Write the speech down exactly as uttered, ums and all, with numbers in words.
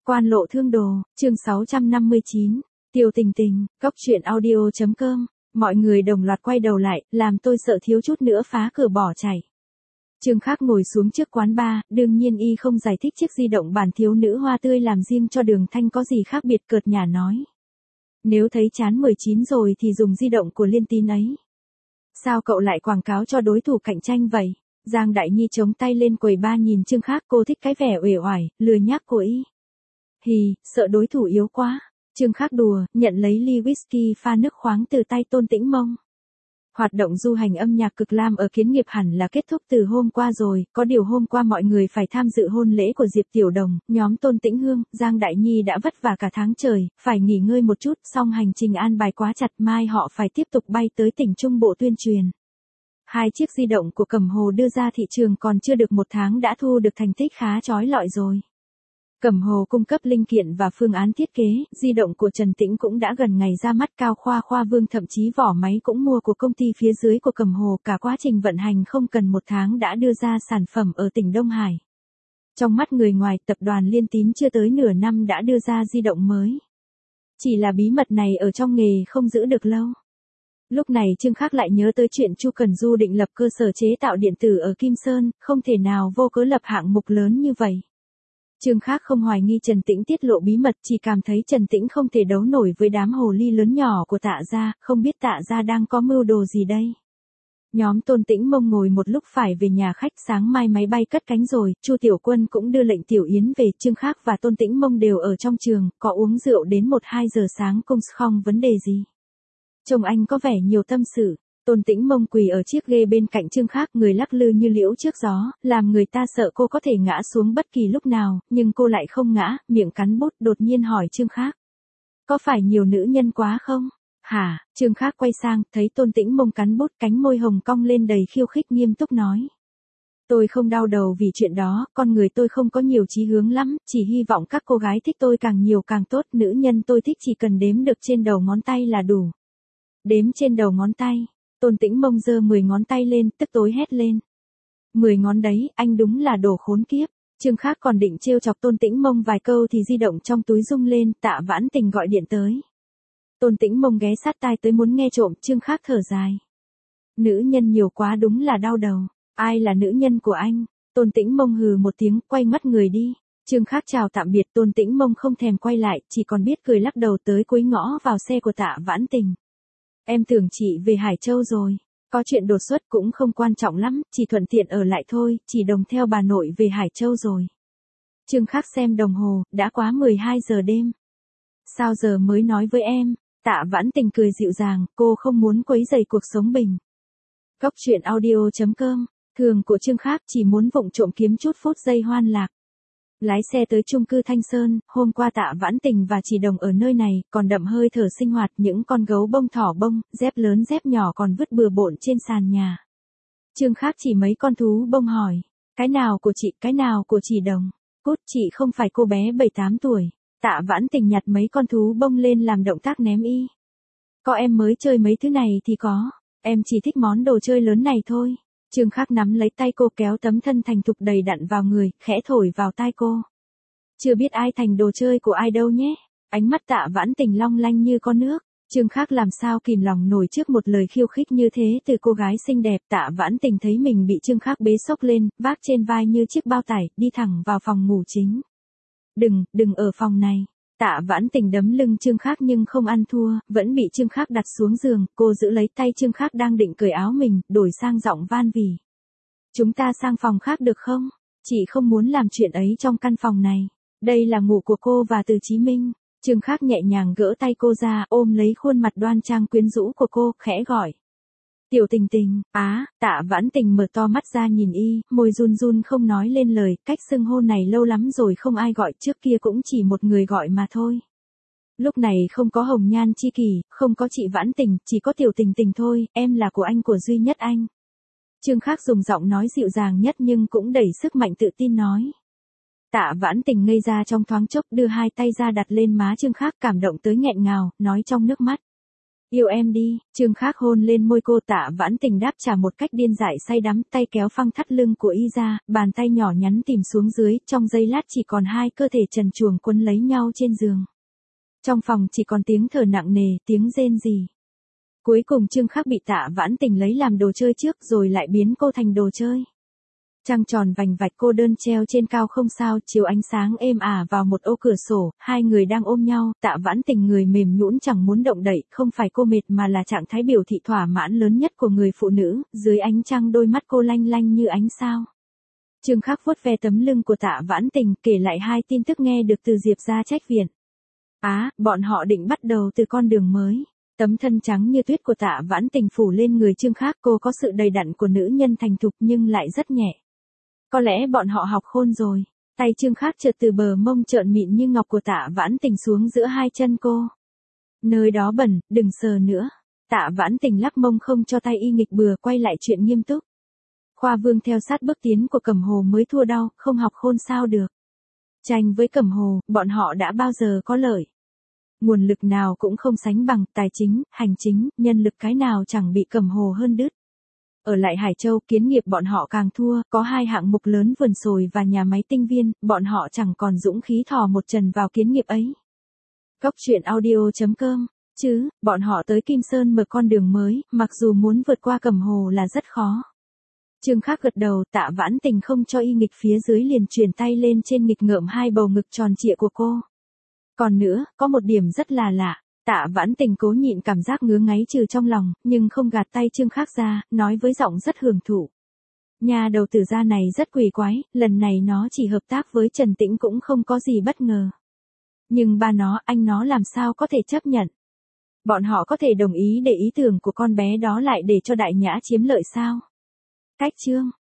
Quan lộ thương đồ, chương sáu trăm năm mươi chín, Tiêu Tình Tình, Góc Chuyện audio.com, mọi người đồng loạt quay đầu lại, làm tôi sợ thiếu chút nữa phá cửa bỏ chạy. Trương Khắc ngồi xuống trước quán bar, đương nhiên y không giải thích chiếc di động bản thiếu nữ hoa tươi làm riêng cho Đường Thanh có gì khác biệt, cợt nhả nói. Nếu thấy chán mười chín rồi thì dùng di động của Liên Tín ấy. Sao cậu lại quảng cáo cho đối thủ cạnh tranh vậy? Giang Đại Nhi chống tay lên quầy bar nhìn Trương Khắc, cô thích cái vẻ uể oải, lừa nhác của y. Hì, sợ đối thủ yếu quá. Trương Khắc đùa, nhận lấy ly whisky pha nước khoáng từ tay Tôn Tĩnh Mông. Hoạt động du hành âm nhạc cực lam ở Kiến Nghiệp hẳn là kết thúc từ hôm qua rồi, có điều hôm qua mọi người phải tham dự hôn lễ của Diệp Tiểu Đồng, nhóm Tôn Tĩnh Hương, Giang Đại Nhi đã vất vả cả tháng trời, phải nghỉ ngơi một chút, song hành trình an bài quá chặt, mai họ phải tiếp tục bay tới tỉnh Trung Bộ tuyên truyền. Hai chiếc di động của Cẩm Hồ đưa ra thị trường còn chưa được một tháng đã thu được thành tích khá chói lọi rồi. Cẩm Hồ cung cấp linh kiện và phương án thiết kế, di động của Trần Tĩnh cũng đã gần ngày ra mắt, Cao Khoa Khoa Vương thậm chí vỏ máy cũng mua của công ty phía dưới của Cẩm Hồ, cả quá trình vận hành không cần một tháng đã đưa ra sản phẩm ở tỉnh Đông Hải. Trong mắt người ngoài, tập đoàn Liên Tín chưa tới nửa năm đã đưa ra di động mới. Chỉ là bí mật này ở trong nghề không giữ được lâu. Lúc này Trương Khắc lại nhớ tới chuyện Chu Cần Du định lập cơ sở chế tạo điện tử ở Kim Sơn, không thể nào vô cớ lập hạng mục lớn như vậy. Trương Khắc không hoài nghi Trần Tĩnh tiết lộ bí mật, chỉ cảm thấy Trần Tĩnh không thể đấu nổi với đám hồ ly lớn nhỏ của Tạ gia, không biết Tạ gia đang có mưu đồ gì đây. Nhóm Tôn Tĩnh Mông ngồi một lúc phải về nhà khách, sáng mai máy bay cất cánh rồi, Chu Tiểu Quân cũng đưa lệnh Tiểu Yến về, Trương Khắc và Tôn Tĩnh Mông đều ở trong trường, có uống rượu đến một hai giờ sáng cũng không vấn đề gì. Chồng anh có vẻ nhiều tâm sự. Tôn Tĩnh Mông quỳ ở chiếc ghế bên cạnh Trương Khắc, người lắc lư như liễu trước gió, làm người ta sợ cô có thể ngã xuống bất kỳ lúc nào, nhưng cô lại không ngã, miệng cắn bút, đột nhiên hỏi Trương Khắc. Có phải nhiều nữ nhân quá không? Hả? Trương Khắc quay sang, thấy Tôn Tĩnh Mông cắn bút, cánh môi hồng cong lên đầy khiêu khích, nghiêm túc nói. Tôi không đau đầu vì chuyện đó, con người tôi không có nhiều chí hướng lắm, chỉ hy vọng các cô gái thích tôi càng nhiều càng tốt, nữ nhân tôi thích chỉ cần đếm được trên đầu ngón tay là đủ. Đếm trên đầu ngón tay. Tôn Tĩnh Mông giơ mười ngón tay lên, tức tối hét lên. Mười ngón đấy, anh đúng là đồ khốn kiếp. Trương Khắc còn định trêu chọc Tôn Tĩnh Mông vài câu thì di động trong túi rung lên, Tạ Vãn Tình gọi điện tới. Tôn Tĩnh Mông ghé sát tai tới muốn nghe trộm, Trương Khắc thở dài. Nữ nhân nhiều quá đúng là đau đầu. Ai là nữ nhân của anh? Tôn Tĩnh Mông hừ một tiếng, quay mắt người đi. Trương Khắc chào tạm biệt, Tôn Tĩnh Mông không thèm quay lại, chỉ còn biết cười lắc đầu tới cuối ngõ vào xe của Tạ Vãn Tình. Em tưởng chị về Hải Châu rồi. Có chuyện đột xuất cũng không quan trọng lắm, chỉ thuận tiện ở lại thôi, chỉ đồng theo bà nội về Hải Châu rồi. Trương Khắc xem đồng hồ, đã quá mười hai giờ đêm. Sao giờ mới nói với em? Tạ Vãn Tình cười dịu dàng, cô không muốn quấy rầy cuộc sống bình. Góc Chuyện audio.com, thường của Trương Khắc chỉ muốn vụng trộm kiếm chút phút giây hoan lạc. Lái xe tới chung cư Thanh Sơn, hôm qua Tạ Vãn Tình và Chỉ Đồng ở nơi này, còn đậm hơi thở sinh hoạt, những con gấu bông thỏ bông, dép lớn dép nhỏ còn vứt bừa bộn trên sàn nhà. Trương Khắc chỉ mấy con thú bông hỏi, cái nào của chị, cái nào của Chỉ Đồng? Cút, chị không phải cô bé bảy tám tuổi. Tạ Vãn Tình nhặt mấy con thú bông lên làm động tác ném y. Có em mới chơi mấy thứ này thì có, em chỉ thích món đồ chơi lớn này thôi. Trương Khắc nắm lấy tay cô kéo tấm thân thành thục đầy đặn vào người, khẽ thổi vào tai cô. Chưa biết ai thành đồ chơi của ai đâu nhé. Ánh mắt Tạ Vãn Tình long lanh như con nước. Trương Khắc làm sao kìm lòng nổi trước một lời khiêu khích như thế từ cô gái xinh đẹp. Tạ Vãn Tình thấy mình bị Trương Khắc bế xốc lên, vác trên vai như chiếc bao tải, đi thẳng vào phòng ngủ chính. Đừng, đừng ở phòng này. Tạ Vãn Tình đấm lưng Trương Khắc nhưng không ăn thua, vẫn bị Trương Khắc đặt xuống giường, cô giữ lấy tay Trương Khắc đang định cởi áo mình, đổi sang giọng van vỉ. Chúng ta sang phòng khác được không? Chị không muốn làm chuyện ấy trong căn phòng này. Đây là ngủ của cô và Từ Chí Minh. Trương Khắc nhẹ nhàng gỡ tay cô ra, ôm lấy khuôn mặt đoan trang quyến rũ của cô, khẽ gọi. Tiểu Tình Tình, á, Tạ Vãn Tình mở to mắt ra nhìn y, môi run run không nói lên lời, cách xưng hô này lâu lắm rồi không ai gọi, trước kia cũng chỉ một người gọi mà thôi. Lúc này không có Hồng Nhan Chi Kỷ, không có chị Vãn Tình, chỉ có Tiểu Tình Tình thôi, em là của anh, của duy nhất anh. Trương Khắc dùng giọng nói dịu dàng nhất nhưng cũng đầy sức mạnh tự tin nói. Tạ Vãn Tình ngây ra trong thoáng chốc, đưa hai tay ra đặt lên má Trương Khắc, cảm động tới nghẹn ngào, nói trong nước mắt. Yêu em đi, Trương Khắc hôn lên môi cô. Tạ Vãn Tình đáp trả một cách điên dại say đắm, tay kéo phăng thắt lưng của y ra, bàn tay nhỏ nhắn tìm xuống dưới, trong giây lát chỉ còn hai cơ thể trần truồng quấn lấy nhau trên giường. Trong phòng chỉ còn tiếng thở nặng nề, tiếng rên rỉ. Cuối cùng Trương Khắc bị Tạ Vãn Tình lấy làm đồ chơi trước rồi lại biến cô thành đồ chơi. Trăng tròn vành vạch cô đơn treo trên cao không sao, chiếu ánh sáng êm ả vào một ô cửa sổ, hai người đang ôm nhau, Tạ Vãn Tình người mềm nhũn chẳng muốn động đậy, không phải cô mệt mà là trạng thái biểu thị thỏa mãn lớn nhất của người phụ nữ, dưới ánh trăng đôi mắt cô lanh lanh như ánh sao. Trương Khắc vuốt ve tấm lưng của Tạ Vãn Tình, kể lại hai tin tức nghe được từ Diệp gia trách viện. Á, à, bọn họ định bắt đầu từ con đường mới. Tấm thân trắng như tuyết của Tạ Vãn Tình phủ lên người Trương Khắc, cô có sự đầy đặn của nữ nhân thành thục nhưng lại rất nhẹ. Có lẽ bọn họ học khôn rồi. Tay Trương Khắc chợt từ bờ mông trợn mịn như ngọc của Tạ Vãn Tình xuống giữa hai chân cô. Nơi đó bẩn, đừng sờ nữa. Tạ Vãn Tình lắc mông không cho tay y nghịch bừa, quay lại chuyện nghiêm túc. Khoa Vương theo sát bước tiến của Cẩm Hồ mới thua đau, không học khôn sao được. Tranh với Cẩm Hồ, bọn họ đã bao giờ có lợi. Nguồn lực nào cũng không sánh bằng, tài chính, hành chính, nhân lực cái nào chẳng bị Cẩm Hồ hơn đứt. Ở lại Hải Châu, kiến nghiệp bọn họ càng thua, có hai hạng mục lớn vườn sồi và nhà máy tinh viên, bọn họ chẳng còn dũng khí thò một chân vào kiến nghiệp ấy. Góc truyện audio chấm com, chứ, bọn họ tới Kim Sơn mở con đường mới, mặc dù muốn vượt qua Cẩm Hồ là rất khó. Trương Khắc gật đầu, Tạ Vãn Tình không cho y nghịch phía dưới liền chuyển tay lên trên nghịch ngợm hai bầu ngực tròn trịa của cô. Còn nữa, có một điểm rất là lạ. Tạ Vãn Tình cố nhịn cảm giác ngứa ngáy trừ trong lòng, nhưng không gạt tay Trương Khắc ra, nói với giọng rất hưởng thụ. Nhà đầu tử gia này rất quỷ quái, lần này nó chỉ hợp tác với Trần Tĩnh cũng không có gì bất ngờ. Nhưng ba nó, anh nó làm sao có thể chấp nhận? Bọn họ có thể đồng ý để ý tưởng của con bé đó lại để cho Đại Nhã chiếm lợi sao? Cách chương